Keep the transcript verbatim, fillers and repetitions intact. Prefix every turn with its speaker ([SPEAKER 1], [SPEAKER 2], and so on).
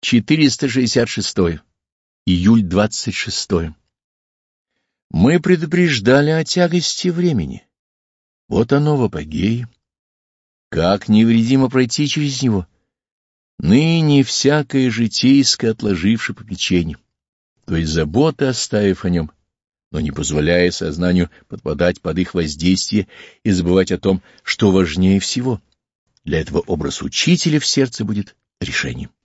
[SPEAKER 1] четыреста шестьдесят шесть. Июль двадцать шестое. Мы предупреждали о тягости времени. Вот оно в апогее. Как невредимо пройти через него? Ныне всякое житейское отложивши попечение, то есть забота, оставив о нем, но не позволяя сознанию подпадать под их воздействие и забывать о том, что важнее всего. Для этого образ учителя в сердце будет решением.